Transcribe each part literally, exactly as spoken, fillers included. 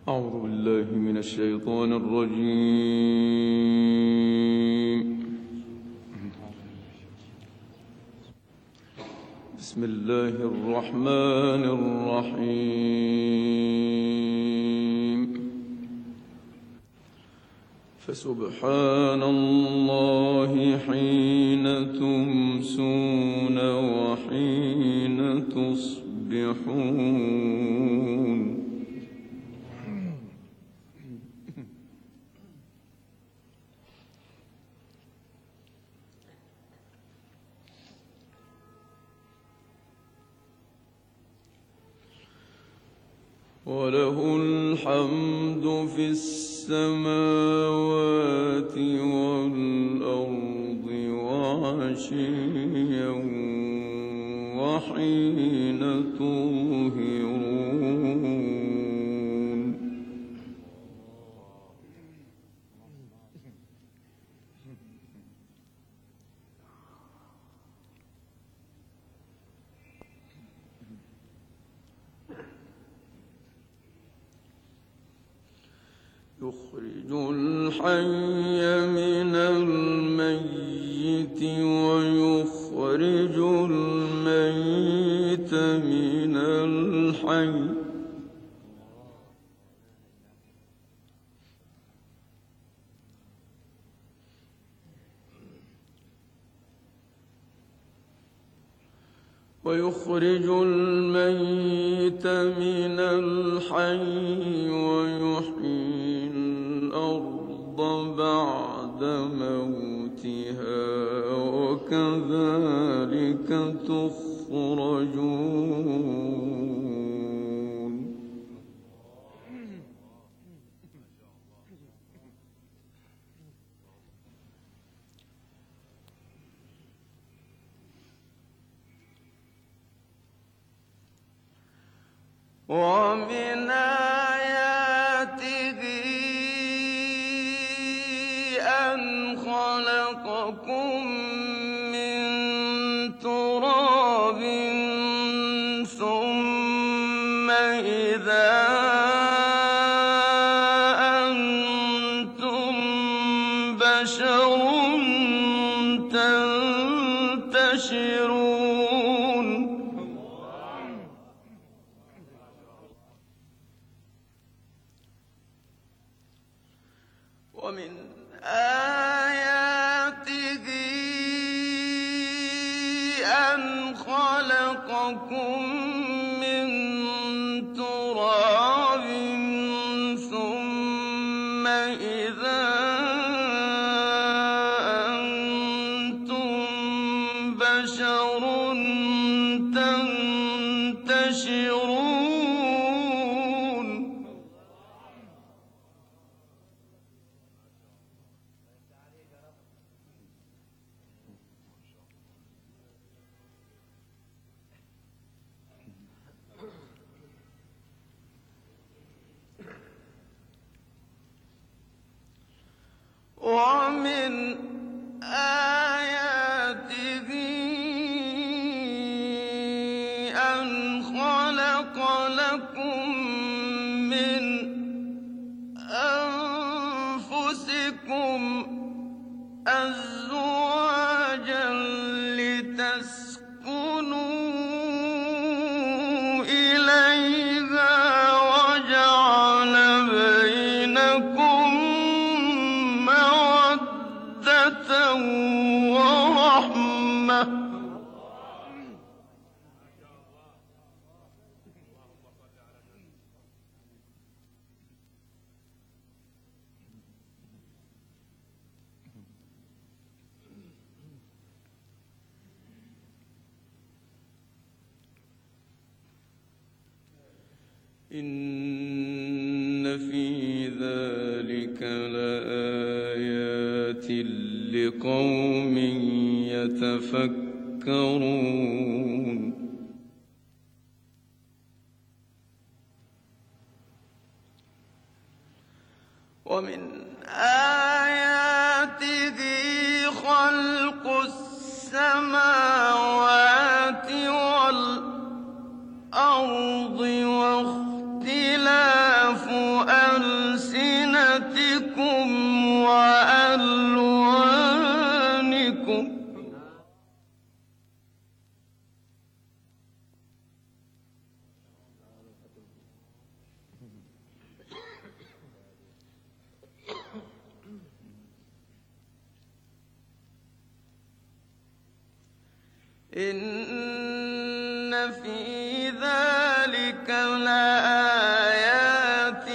أعوذ بالله من الشيطان الرجيم. بسم الله الرحمن الرحيم. فسبحان الله حين تمسون وحين تصبحون. وله الحمد في السماوات والأرض وعشيا وحين تظهرون. يخرج الحي من الميت ويخرج الميت من الحي. ويخرج الميت من الحي ويحيي الأرض بعد موتها وكذلك تخرجون. ومن آياته أن خلقكم من تراب ثم إذا أنتم بشر تنتشرون. ومن آياته أن خلقكم من تراب ثم إذا أنتم بشر تنتشرون. ومن آياته أن خلق لكم من أنفسكم أزواجا لتسكنوا إليها وجعل بينكم ورحمة. إن في ذلك لآيات لقوم يتفكرون. ومن آياته خلق السماوات والأرض واختلاف إن في ذلك لآيات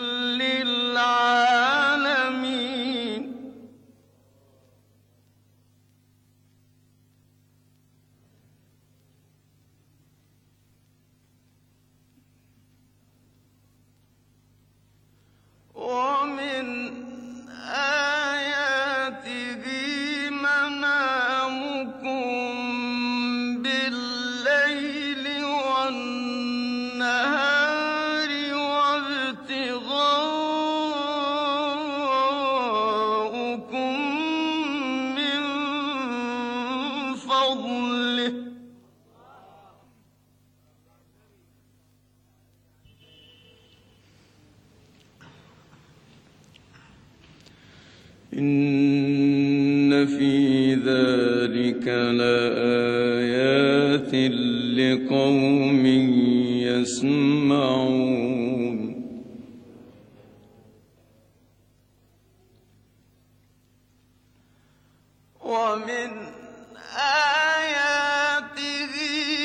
للعالمين. ومن آياته منامكم بالليل والنهار وابتغاؤكم من فضله. إن في ذلك لآيات لقوم يسمعون. ومن آياته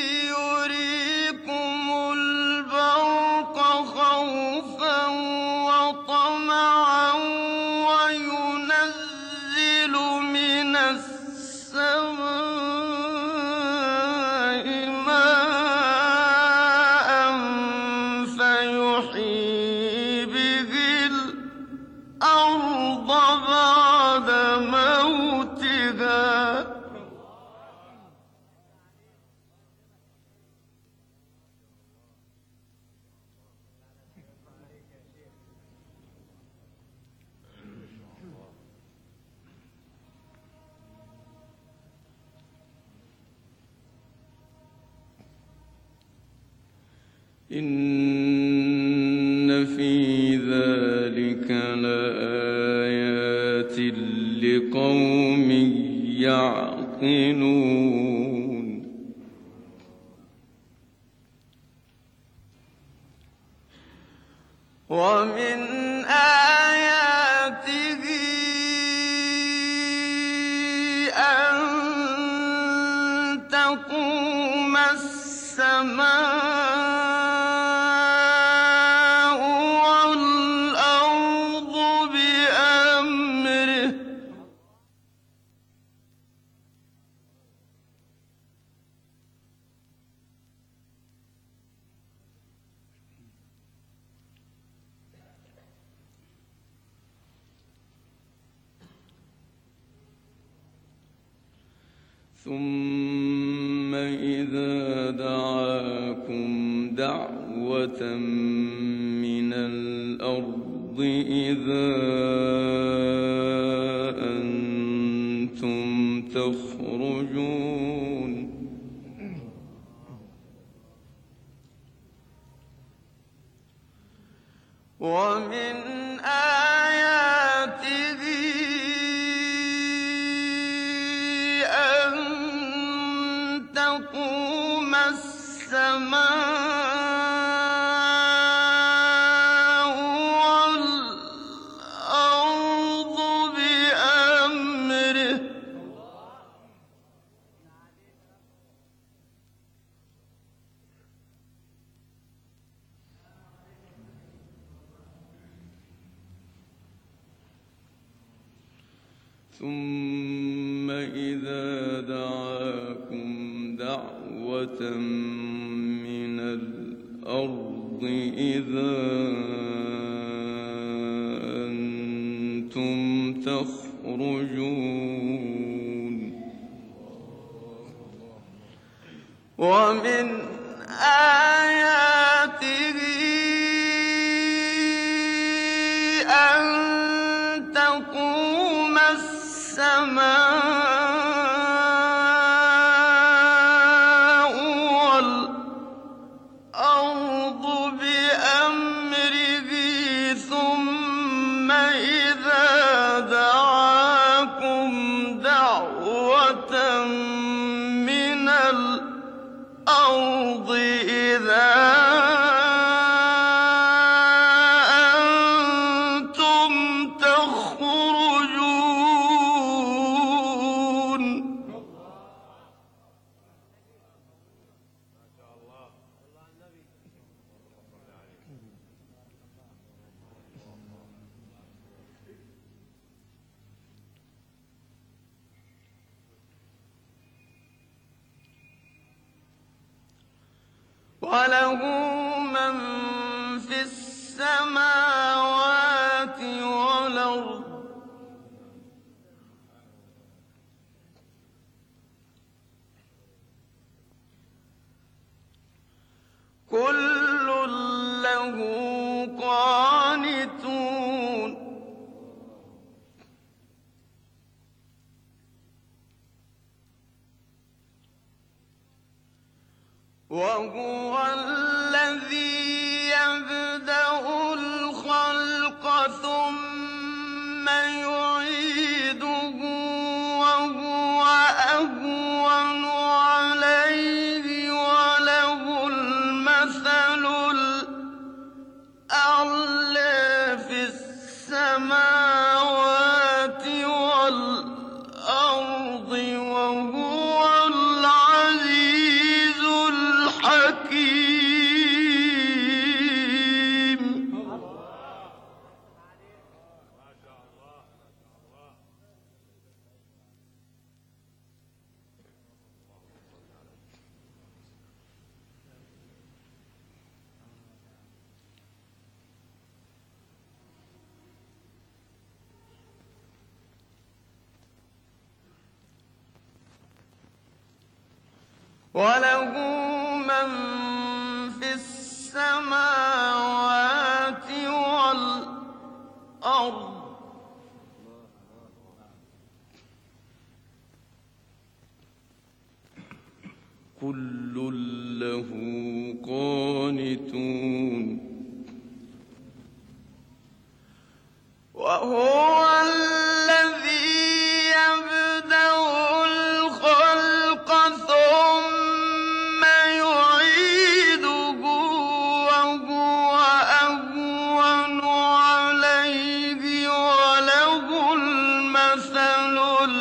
يريكم البرق خوفا وطمعا وينزل من السماء ماء فيحيي به الأرض بعد موتها. إن في ذلك لآيات لقوم يعقلون. ومن آياته أن تقوم السماء والأرض بأمره. ثم إذا دعاكم دعوة من الأرض إذا أنتم تخرجون. ومن آياته أن تقوم السماء والأرض بأمره. ثم إذا دعاكم دعوة من الأرض إذا أنتم تخرجون. ومن آياته أن تقوم السماء والأرض بأمره. ثم إذا دعاكم دعوة من الأرض إذا أنتم تخرجون. وله من في السماوات والأرض كل له قانتون وهو الذي يبدأ الخلق ثم يعيده وهو أهون عليه وله المثل الأعلى في السماوات والأرض وهو العزيز الحكيم. وله من في السماوات والأرض كل له قانتون وهو الذي يبدأ الخلق ثم يعيده وهو أهون عليه وله المثل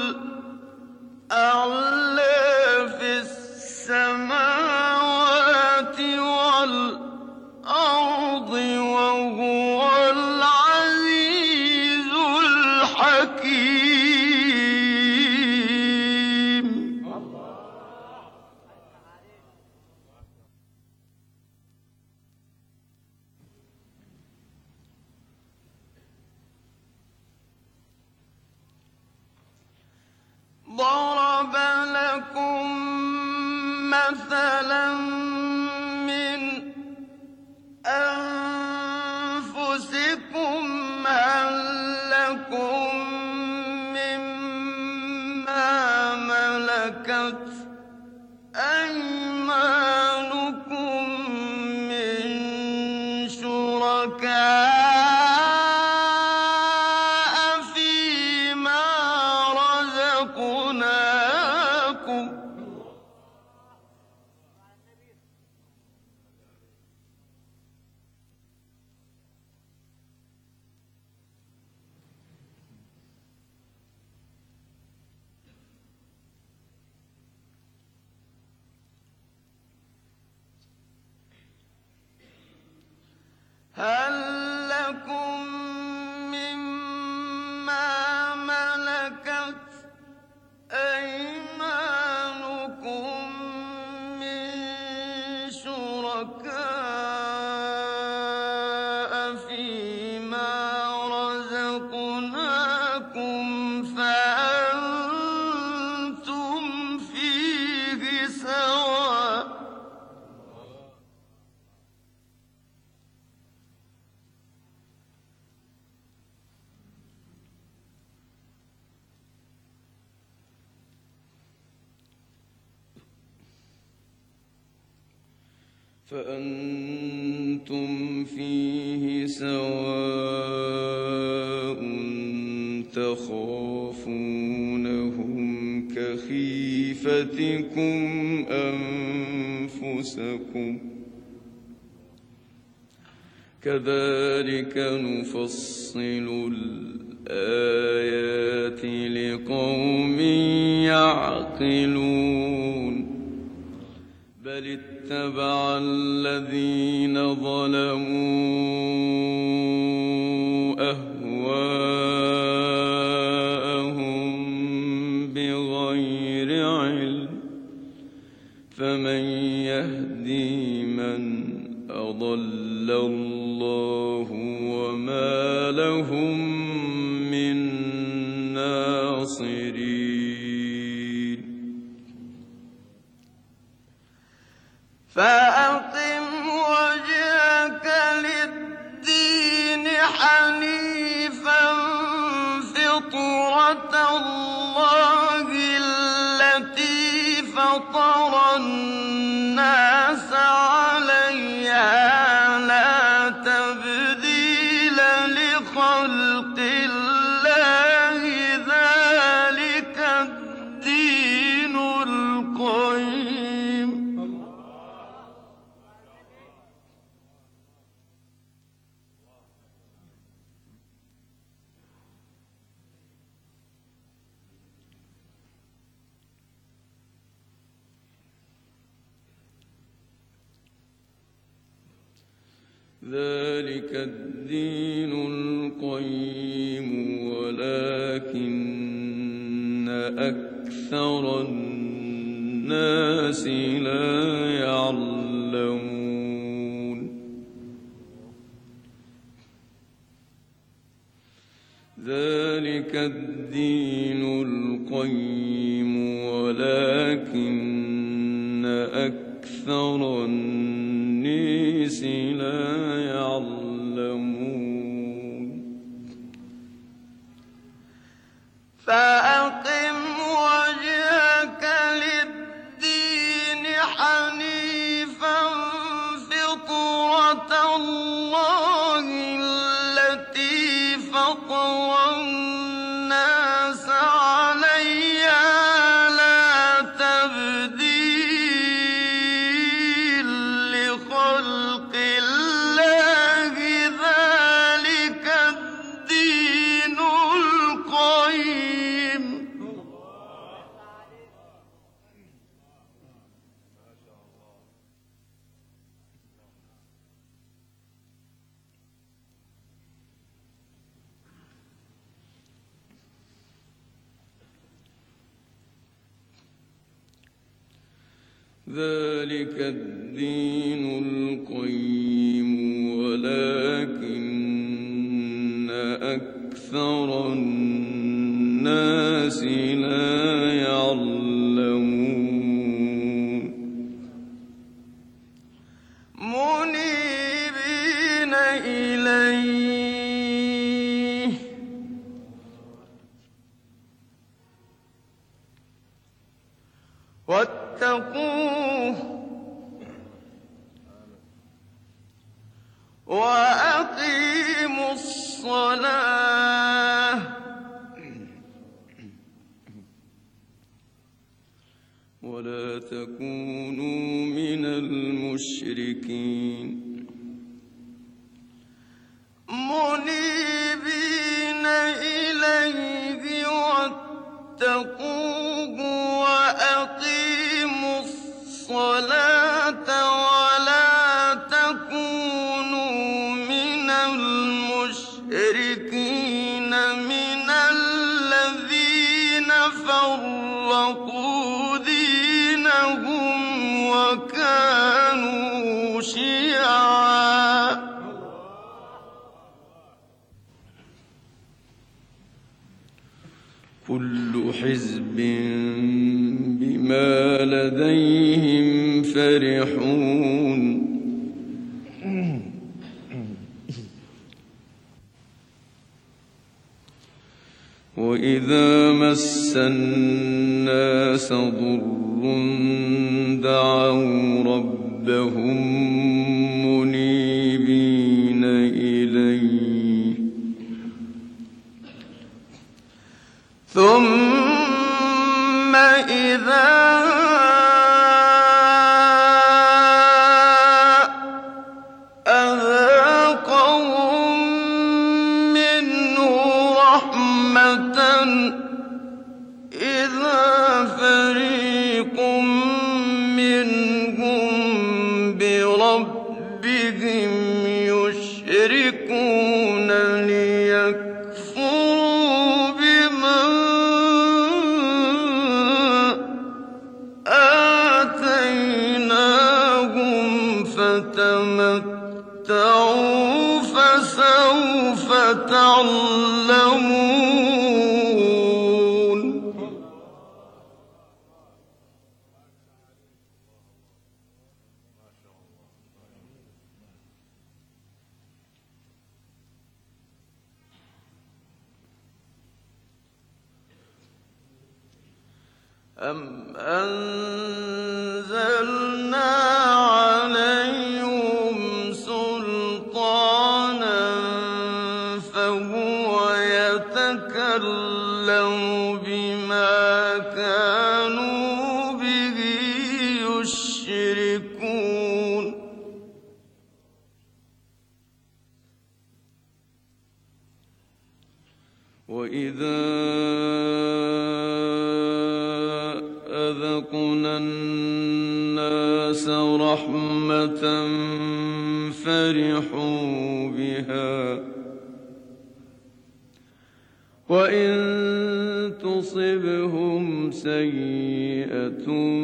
الأعلى في السماوات والأرض وهو العزيز الحكيم. ضرب لكم مثلا من أنفسكم هل لكم مما ملكت أيمانكم من شركاء فيما رزقناكم هل لكم مما ملكت أيمانكم من شركاء فيما رزقناكم فأنتم فيه سواء فأنتم فيه سواء تخافونهم كخيفتكم أنفسكم كذلك نفصل الآيات لقوم يعقلون بل اتبع الذين ظلموا أهواءهم بغير علم فمن يهدي من حنيفا فطرة الله التي فطر الناس عليها لا تبديل لخلق الله ذلك الدين القيم. ذلك الدين القيم ولكن أكثر الناس لا يعلمون. ذلك الدين القيم ولكن أكثر الناس لا يعلمون. فأقم وجهك للدين حنيفا فطرة الله التي فطر الناس عليها لا تبديل لخلق الله ذلك الدين القيم. ذلك الدين القيم ولكن أكثر الناس لا يعلمون. منيبين إليه واتقوه وأقيموا الصلاة ولا تكونوا من المشركين. منيبين إليه واتقوه وأقيموا الصلاة ولا تكونوا من المشركين من الذين فرقوا دينهم وكانوا شيعا. كل حزب بما لديهم فرحون. وإذا مس الناس ضر دعوا ربهم منيبين إليه ثم إذا تمتعوا فسوف تعلمون. أَمْ أَنزَلْنَا عَلَيْهِمْ سُلْطَانًا فَهُوَ يَتَكَلَّمُ بِمَا كَانُوا بِهِ يُشْرِكُونَ وَإِذَا أَذَقْنَا النَّاسَ رَحْمَةً فَرِحُوا بِهَا وَإِن تُصِبْهُمْ سَيِّئَةٌ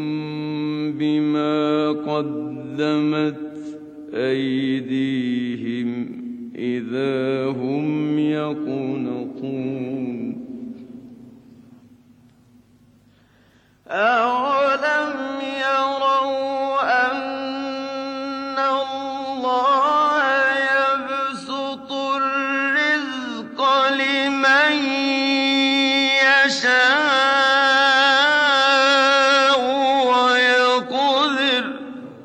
بِمَا قَدَّمَتْ أَيْدِيهِمْ إِذَا هُمْ يَقْنَطُونَ أَوَلَمْ يَرَوْا أَنَّ اللَّهَ يَبْسُطُ الرِّزْقَ لِمَن يَشَاءُ وَيَقْدِرُ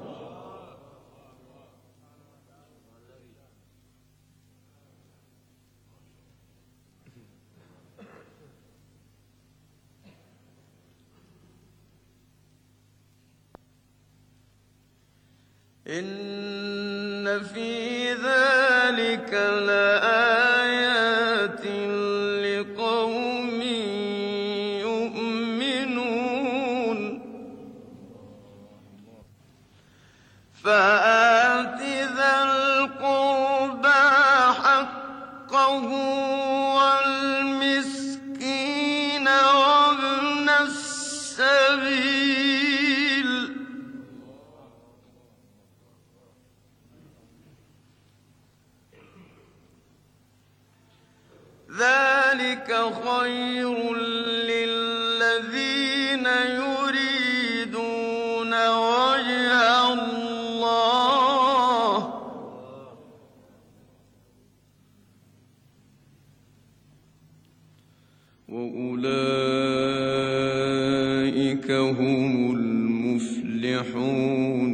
إِنَّ فِي ذَلِكَ لَآيَاتٍ لِقَوْمٍ يُؤْمِنُونَ فَآتِ ذَا الْقُرْبَىٰ حَقَّهُ وَالْمِسْكِينَ وَابْنَ السَّبِيلِ ذَلِكَ خَيْرٌ لِّلَّذِينَ يُرِيدُونَ وَجْهَ اللَّهِ ۖ وَأُولَٰئِكَ هُمُ الْمُفْلِحُونَ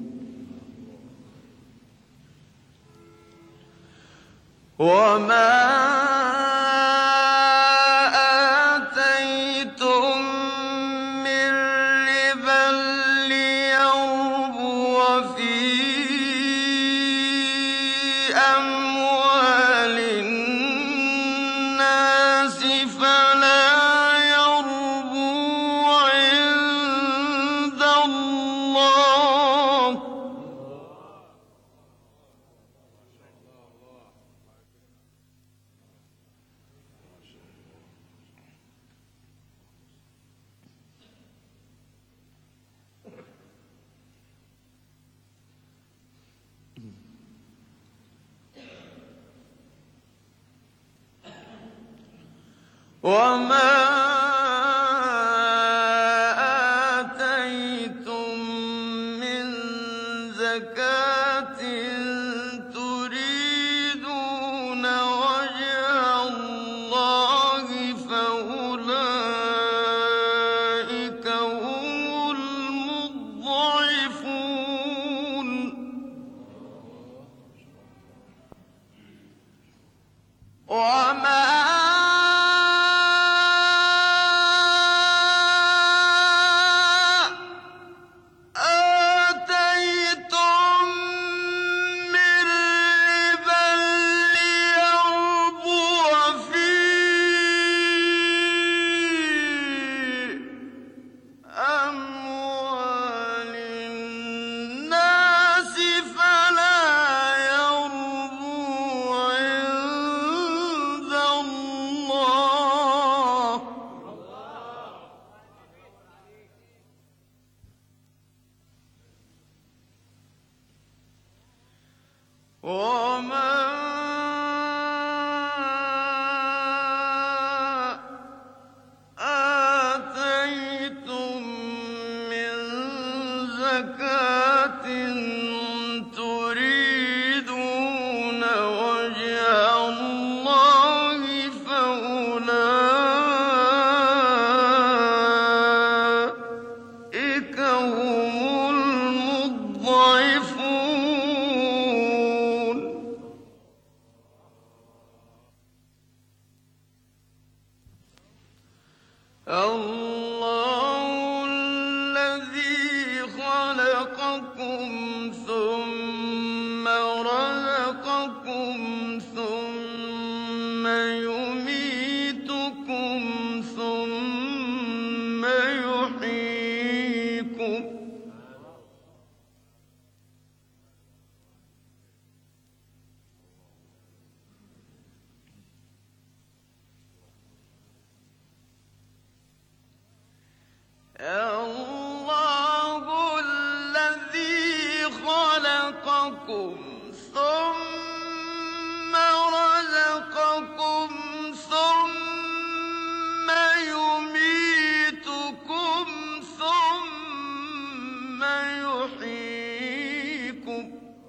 وَمَا وَمَا آتَيْتُم مِّن زَكَاةٍ تُرِيدُونَ وَجْهَ اللَّهِ فَأُولَٰئِكَ هُمُ الْمُضْعِفُونَ وَمَا عند الله الذي خلقكم ثم رزقكم ثم يميتكم ثم يحييكم الله الذي خلقكم ثم رزقكم ثم يميتكم ثم يحييكم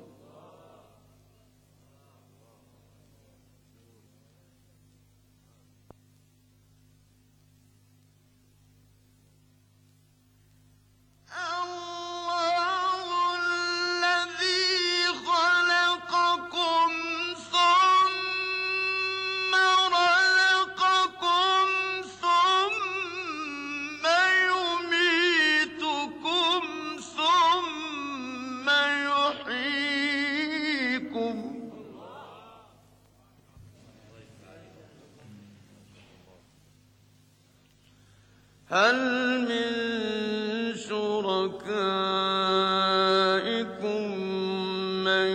هل من شركائكم من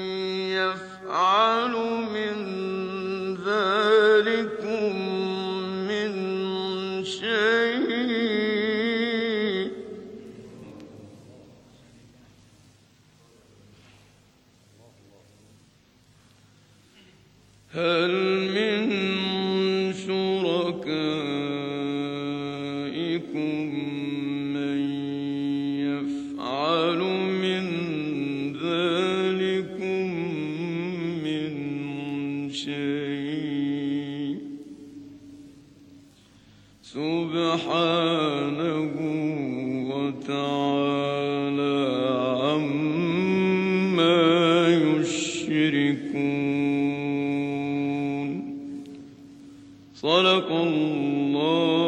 يفعل من ذلكم من شيء هل من شركائكم من يفعل من ذلكم من شيء سبحانه وتعالى عما يشركون. صدق الله